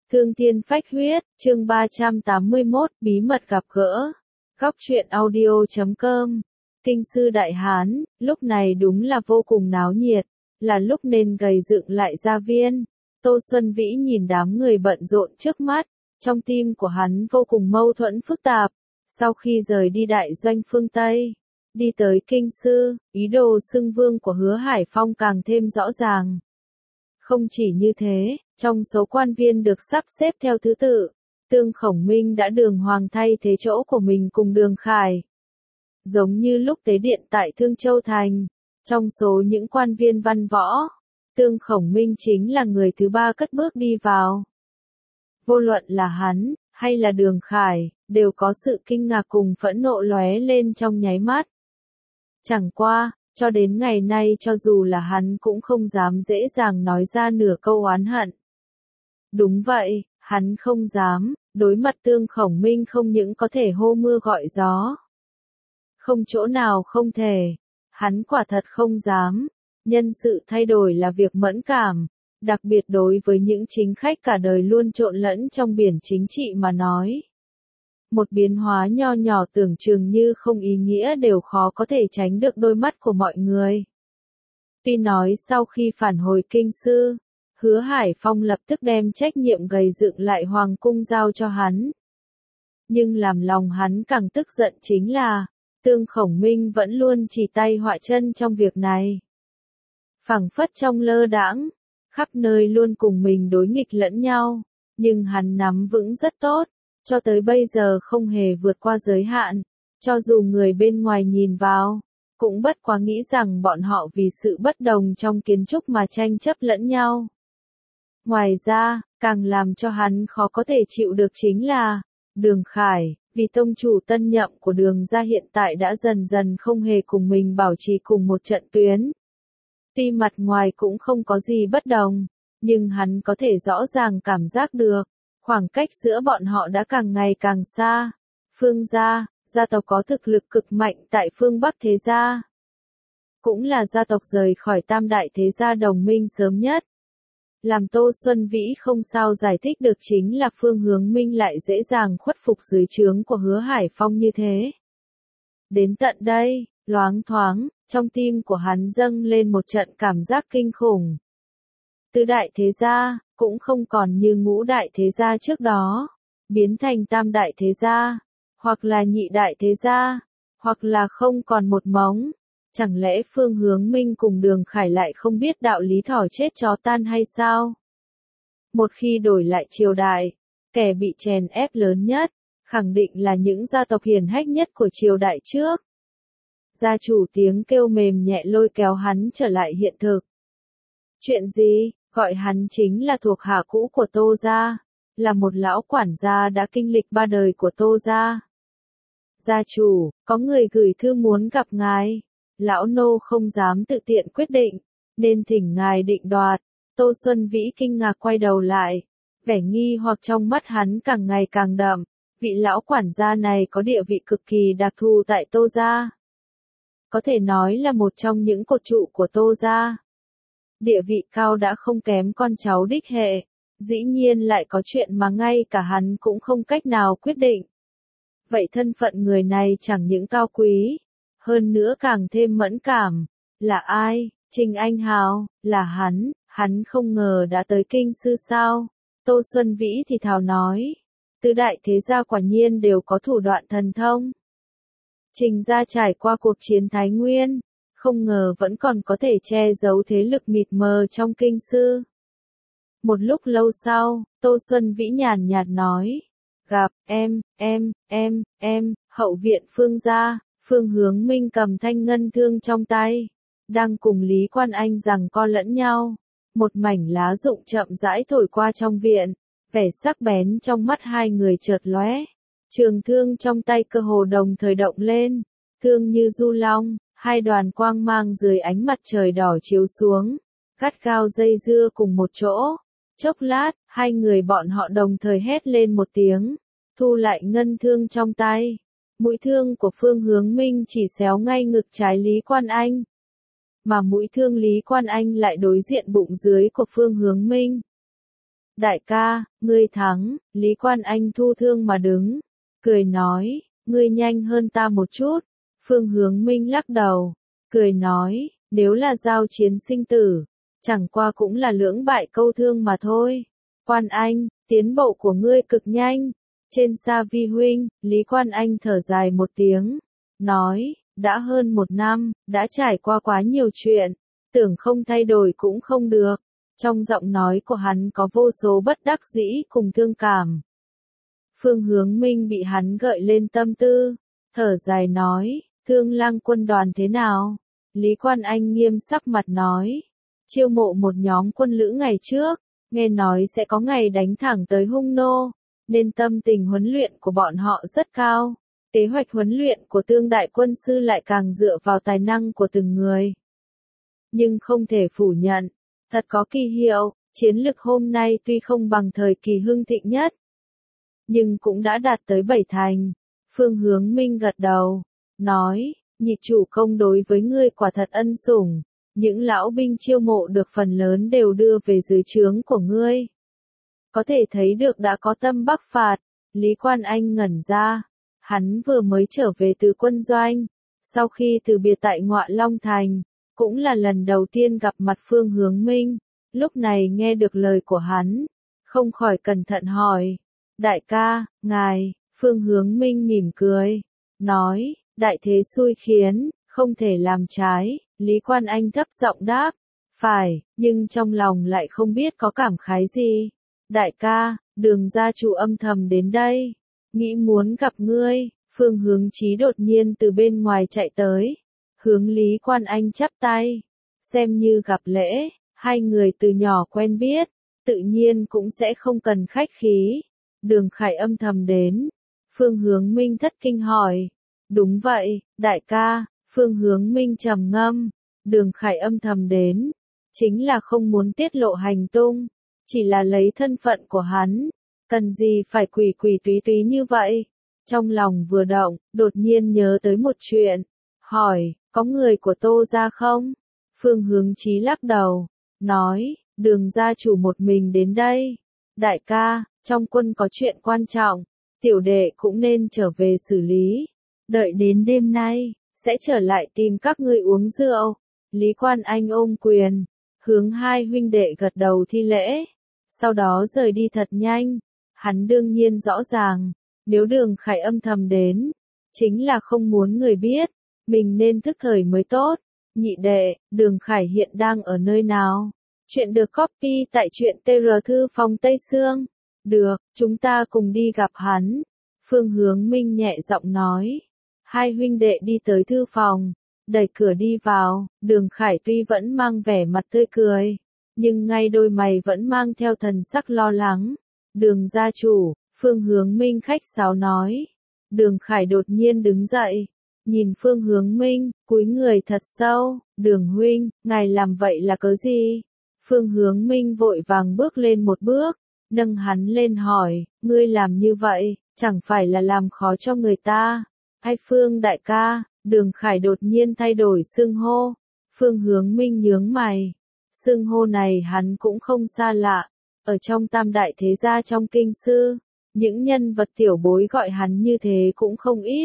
Thương thiên phách huyết, chương 381, bí mật gặp gỡ. Góc truyện audio.com. Kinh sư Đại Hán, lúc này đúng là vô cùng náo nhiệt, là lúc nên gầy dựng lại gia viên. Tô Xuân Vĩ nhìn đám người bận rộn trước mắt, trong tim của hắn vô cùng mâu thuẫn phức tạp. Sau khi rời đi đại doanh phương Tây, đi tới kinh sư, ý đồ xưng vương của Hứa Hải Phong càng thêm rõ ràng. Không chỉ như thế, trong số quan viên được sắp xếp theo thứ tự, Tương Khổng Minh đã đường hoàng thay thế chỗ của mình cùng Đường Khải. Giống như lúc tế điện tại Thương Châu Thành, trong số những quan viên văn võ, Tương Khổng Minh chính là người thứ ba cất bước đi vào. Vô luận là hắn, hay là Đường Khải, đều có sự kinh ngạc cùng phẫn nộ lóe lên trong nháy mắt. Chẳng qua, cho đến ngày nay cho dù là hắn cũng không dám dễ dàng nói ra nửa câu oán hận. Đúng vậy, hắn không dám, đối mặt Tương Khổng Minh không những có thể hô mưa gọi gió. Không chỗ nào không thể, hắn quả thật không dám, nhân sự thay đổi là việc mẫn cảm, đặc biệt đối với những chính khách cả đời luôn trộn lẫn trong biển chính trị mà nói. Một biến hóa nho nhỏ tưởng chừng như không ý nghĩa đều khó có thể tránh được đôi mắt của mọi người. Tuy nói sau khi phản hồi kinh sư, Hứa Hải Phong lập tức đem trách nhiệm gầy dựng lại hoàng cung giao cho hắn. Nhưng làm lòng hắn càng tức giận chính là, Tương Khổng Minh vẫn luôn chỉ tay họa chân trong việc này. Phảng phất trong lơ đãng, khắp nơi luôn cùng mình đối nghịch lẫn nhau, nhưng hắn nắm vững rất tốt. Cho tới bây giờ không hề vượt qua giới hạn, cho dù người bên ngoài nhìn vào, cũng bất quá nghĩ rằng bọn họ vì sự bất đồng trong kiến trúc mà tranh chấp lẫn nhau. Ngoài ra, càng làm cho hắn khó có thể chịu được chính là, Đường Khải, vì tông chủ tân nhậm của Đường gia hiện tại đã dần dần không hề cùng mình bảo trì cùng một trận tuyến. Tuy mặt ngoài cũng không có gì bất đồng, nhưng hắn có thể rõ ràng cảm giác được. Khoảng cách giữa bọn họ đã càng ngày càng xa. Phương gia, gia tộc có thực lực cực mạnh tại phương Bắc thế gia. Cũng là gia tộc rời khỏi tam đại thế gia đồng minh sớm nhất. Làm Tô Xuân Vĩ không sao giải thích được chính là Phương Hướng Minh lại dễ dàng khuất phục dưới trướng của Hứa Hải Phong như thế. Đến tận đây, loáng thoáng, trong tim của hắn dâng lên một trận cảm giác kinh khủng. Tứ đại thế gia, cũng không còn như ngũ đại thế gia trước đó, biến thành tam đại thế gia, hoặc là nhị đại thế gia, hoặc là không còn một mống. Chẳng lẽ Phương Hướng Minh cùng Đường Khải lại không biết đạo lý thỏ chết chó tan hay sao? Một khi đổi lại triều đại, kẻ bị chèn ép lớn nhất, khẳng định là những gia tộc hiển hách nhất của triều đại trước. Gia chủ tiếng kêu mềm nhẹ lôi kéo hắn trở lại hiện thực. Chuyện gì? Gọi hắn chính là thuộc hạ cũ của Tô gia, là một lão quản gia đã kinh lịch 3 đời của Tô gia. Gia chủ, có người gửi thư muốn gặp ngài. Lão nô không dám tự tiện quyết định, nên thỉnh ngài định đoạt. Tô Xuân Vĩ kinh ngạc quay đầu lại, vẻ nghi hoặc trong mắt hắn càng ngày càng đậm. Vị lão quản gia này có địa vị cực kỳ đặc thù tại Tô gia. Có thể nói là một trong những cột trụ của Tô gia. Địa vị cao đã không kém con cháu đích hệ, dĩ nhiên lại có chuyện mà ngay cả hắn cũng không cách nào quyết định. Vậy thân phận người này chẳng những cao quý, hơn nữa càng thêm mẫn cảm, là ai? Trình Anh Hào, là hắn không ngờ đã tới kinh sư sao? Tô Xuân Vĩ thì thào nói, tứ đại thế gia quả nhiên đều có thủ đoạn thần thông. Trình gia trải qua cuộc chiến Thái Nguyên, không ngờ vẫn còn có thể che giấu thế lực mịt mờ trong kinh sư. Một lúc lâu sau, Tô Xuân Vĩ nhàn nhạt nói, gặp, hậu viện Phương gia, Phương Hướng Minh cầm thanh ngân thương trong tay, đang cùng Lý Quan Anh giằng co lẫn nhau. Một mảnh lá rụng chậm rãi thổi qua trong viện, vẻ sắc bén trong mắt hai người chợt lóe. Trường thương trong tay cơ hồ đồng thời động lên, thương như du long. Hai đoàn quang mang dưới ánh mặt trời đỏ chiếu xuống, gắt gao dây dưa cùng một chỗ. Chốc lát, hai người bọn họ đồng thời hét lên một tiếng, thu lại ngân thương trong tay. Mũi thương của Phương Hướng Minh chỉ xéo ngay ngực trái Lý Quan Anh, mà mũi thương Lý Quan Anh lại đối diện bụng dưới của Phương Hướng Minh. Đại ca, ngươi thắng, Lý Quan Anh thu thương mà đứng, cười nói, ngươi nhanh hơn ta một chút. Phương Hướng Minh lắc đầu, cười nói, nếu là giao chiến sinh tử, chẳng qua cũng là lưỡng bại câu thương mà thôi. Quan Anh, tiến bộ của ngươi cực nhanh. Trên Sa Vi huynh, Lý Quan Anh thở dài một tiếng, nói, đã hơn 1 năm, đã trải qua quá nhiều chuyện, tưởng không thay đổi cũng không được. Trong giọng nói của hắn có vô số bất đắc dĩ cùng thương cảm. Phương Hướng Minh bị hắn gợi lên tâm tư, thở dài nói, Thương Lang quân đoàn thế nào? Lý Quan Anh nghiêm sắc mặt nói, chiêu mộ một nhóm quân lữ ngày trước, nghe nói sẽ có ngày đánh thẳng tới Hung Nô, nên tâm tình huấn luyện của bọn họ rất cao. Kế hoạch huấn luyện của Tương đại quân sư lại càng dựa vào tài năng của từng người. Nhưng không thể phủ nhận, thật có kỳ hiệu, chiến lực hôm nay tuy không bằng thời kỳ hưng thịnh nhất, nhưng cũng đã đạt tới 7 thành. Phương Hướng Minh gật đầu, nói, nhị chủ công đối với ngươi quả thật ân sủng, những lão binh chiêu mộ được phần lớn đều đưa về dưới trướng của ngươi. Có thể thấy được đã có tâm bắc phạt. Lý Quan Anh ngẩn ra, hắn vừa mới trở về từ quân doanh, sau khi từ biệt tại Ngọa Long Thành, cũng là lần đầu tiên gặp mặt Phương Hướng Minh, lúc này nghe được lời của hắn, không khỏi cẩn thận hỏi, đại ca, ngài, Phương Hướng Minh mỉm cười, nói, đại thế xui khiến, không thể làm trái. Lý Quan Anh thấp giọng đáp, phải, nhưng trong lòng lại không biết có cảm khái gì. Đại ca, Đường gia chủ âm thầm đến đây, nghĩ muốn gặp ngươi. Phương Hướng Chí đột nhiên từ bên ngoài chạy tới, hướng Lý Quan Anh chắp tay, xem như gặp lễ, hai người từ nhỏ quen biết, tự nhiên cũng sẽ không cần khách khí. Đường Khải âm thầm đến. Phương Hướng Minh thất kinh hỏi, đúng vậy, đại ca. Phương Hướng Minh trầm ngâm, Đường Khải âm thầm đến, chính là không muốn tiết lộ hành tung, chỉ là lấy thân phận của hắn, cần gì phải quỷ quỷ túy túy như vậy. Trong lòng vừa động, đột nhiên nhớ tới một chuyện, hỏi, có người của Tô gia không? Phương Hướng Chí lắc đầu, nói, Đường gia chủ một mình đến đây. Đại ca, trong quân có chuyện quan trọng, tiểu đệ cũng nên trở về xử lý, đợi đến đêm nay, sẽ trở lại tìm các ngươi uống rượu. Lý Quan Anh ôm quyền, hướng hai huynh đệ gật đầu thi lễ, sau đó rời đi thật nhanh. Hắn đương nhiên rõ ràng, nếu Đường Khải âm thầm đến, chính là không muốn người biết, mình nên thức thời mới tốt. Nhị đệ, Đường Khải hiện đang ở nơi nào? Chuyện được copy tại truyện TR Thư phòng Tây Sương. Được, chúng ta cùng đi gặp hắn. Phương Hướng Minh nhẹ giọng nói. Hai huynh đệ đi tới thư phòng, đẩy cửa đi vào. Đường Khải tuy vẫn mang vẻ mặt tươi cười, nhưng ngay đôi mày vẫn mang theo thần sắc lo lắng. Đường gia chủ, Phương Hướng Minh khách sáo nói. Đường Khải đột nhiên đứng dậy, nhìn Phương Hướng Minh, cúi người thật sâu. Đường huynh, ngài làm vậy là cớ gì? Phương Hướng Minh vội vàng bước lên một bước, nâng hắn lên hỏi, ngươi làm như vậy, chẳng phải là làm khó cho người ta? Hay Phương đại ca? Đường Khải đột nhiên thay đổi xưng hô. Phương Hướng Minh nhướng mày. Xưng hô này hắn cũng không xa lạ. Ở trong tam đại thế gia trong kinh sư, những nhân vật tiểu bối gọi hắn như thế cũng không ít.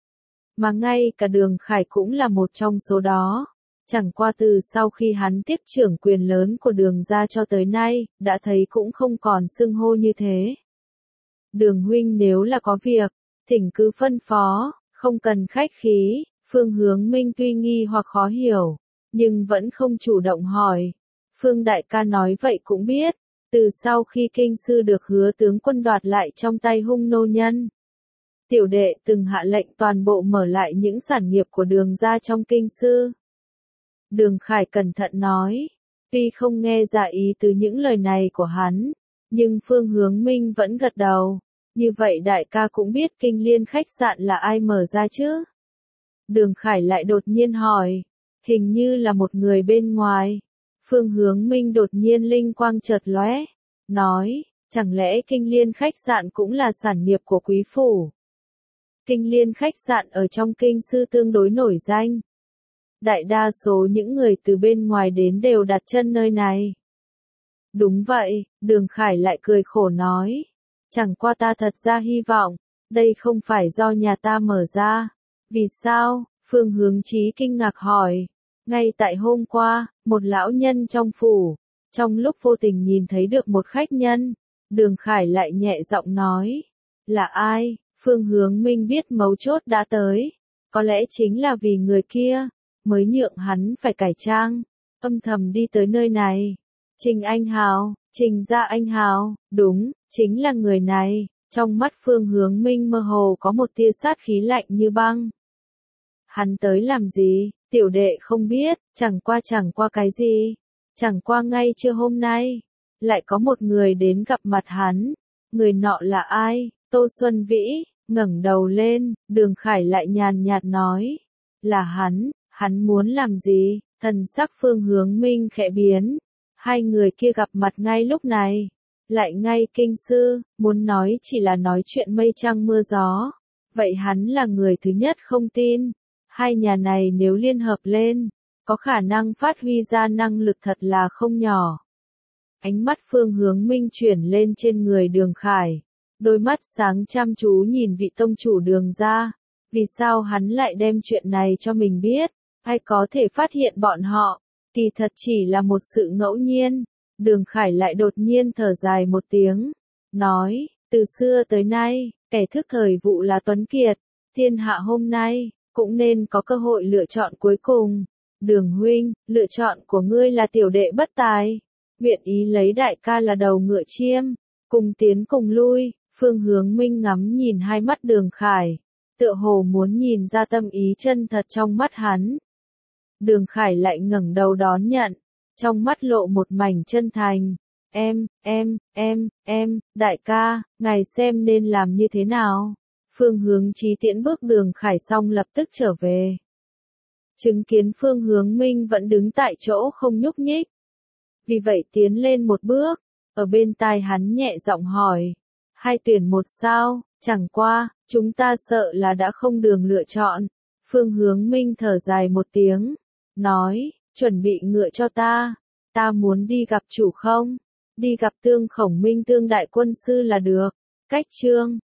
Mà ngay cả Đường Khải cũng là một trong số đó. Chẳng qua từ sau khi hắn tiếp trưởng quyền lớn của Đường gia cho tới nay, đã thấy cũng không còn xưng hô như thế. Đường huynh nếu là có việc, thỉnh cứ phân phó, không cần khách khí. Phương Hướng Minh tuy nghi hoặc khó hiểu, nhưng vẫn không chủ động hỏi. Phương đại ca nói vậy cũng biết, từ sau khi kinh sư được Hứa tướng quân đoạt lại trong tay Hung nô nhân, tiểu đệ từng hạ lệnh toàn bộ mở lại những sản nghiệp của Đường gia trong kinh sư. Đường Khải cẩn thận nói, tuy không nghe ra ý từ những lời này của hắn, nhưng Phương Hướng Minh vẫn gật đầu. Như vậy đại ca cũng biết Kinh Liên khách sạn là ai mở ra chứ? Đường Khải lại đột nhiên hỏi, hình như là một người bên ngoài. Phương Hướng Minh đột nhiên linh quang chợt lóe, nói, chẳng lẽ Kinh Liên khách sạn cũng là sản nghiệp của quý phủ? Kinh Liên khách sạn ở trong kinh sư tương đối nổi danh. Đại đa số những người từ bên ngoài đến đều đặt chân nơi này. Đúng vậy, Đường Khải lại cười khổ nói. Chẳng qua ta thật ra hy vọng, đây không phải do nhà ta mở ra. Vì sao? Phương Hướng Chí kinh ngạc hỏi. Ngay tại hôm qua, một lão nhân trong phủ, trong lúc vô tình nhìn thấy được một khách nhân, Đường Khải lại nhẹ giọng nói. Là ai? Phương Hướng Minh biết mấu chốt đã tới. Có lẽ chính là vì người kia, mới nhượng hắn phải cải trang, âm thầm đi tới nơi này. Trình Anh Hào, Trình Gia Anh Hào, đúng, chính là người này. Trong mắt Phương Hướng Minh mơ hồ có một tia sát khí lạnh như băng. Hắn tới làm gì? Tiểu đệ không biết, chẳng qua cái gì. Chẳng qua ngay trưa hôm nay, lại có một người đến gặp mặt hắn. Người nọ là ai? Tô Xuân Vĩ, ngẩng đầu lên, Đường Khải lại nhàn nhạt nói. Là hắn muốn làm gì? Thần sắc Phương Hướng Minh khẽ biến. Hai người kia gặp mặt ngay lúc này. Lại ngay kinh sư, muốn nói chỉ là nói chuyện mây trăng mưa gió. Vậy hắn là người thứ nhất không tin. Hai nhà này nếu liên hợp lên, có khả năng phát huy ra năng lực thật là không nhỏ. Ánh mắt Phương Hướng Minh chuyển lên trên người Đường Khải. Đôi mắt sáng chăm chú nhìn vị tông chủ Đường gia. Vì sao hắn lại đem chuyện này cho mình biết? Ai có thể phát hiện bọn họ? Kỳ thật chỉ là một sự ngẫu nhiên. Đường Khải lại đột nhiên thở dài một tiếng. Nói, từ xưa tới nay, kẻ thức thời vụ là Tuấn Kiệt. Thiên hạ hôm nay, cũng nên có cơ hội lựa chọn cuối cùng. Đường huynh, lựa chọn của ngươi là tiểu đệ bất tài. Nguyện ý lấy đại ca là đầu ngựa chiêm. Cùng tiến cùng lui, Phương Hướng Minh ngắm nhìn hai mắt Đường Khải. Tựa hồ muốn nhìn ra tâm ý chân thật trong mắt hắn. Đường Khải lại ngẩng đầu đón nhận. Trong mắt lộ một mảnh chân thành. Đại ca, ngài xem nên làm như thế nào? Phương Hướng Chí tiễn bước Đường Khải xong lập tức trở về. Chứng kiến Phương Hướng Minh vẫn đứng tại chỗ không nhúc nhích. Vì vậy tiến lên một bước, ở bên tai hắn nhẹ giọng hỏi. Hai tuyển một sao, chẳng qua, chúng ta sợ là đã không đường lựa chọn. Phương Hướng Minh thở dài một tiếng, nói, chuẩn bị ngựa cho ta. Ta muốn đi gặp chủ không? Đi gặp Tương Khổng Minh Tương đại quân sư là được. Cách chương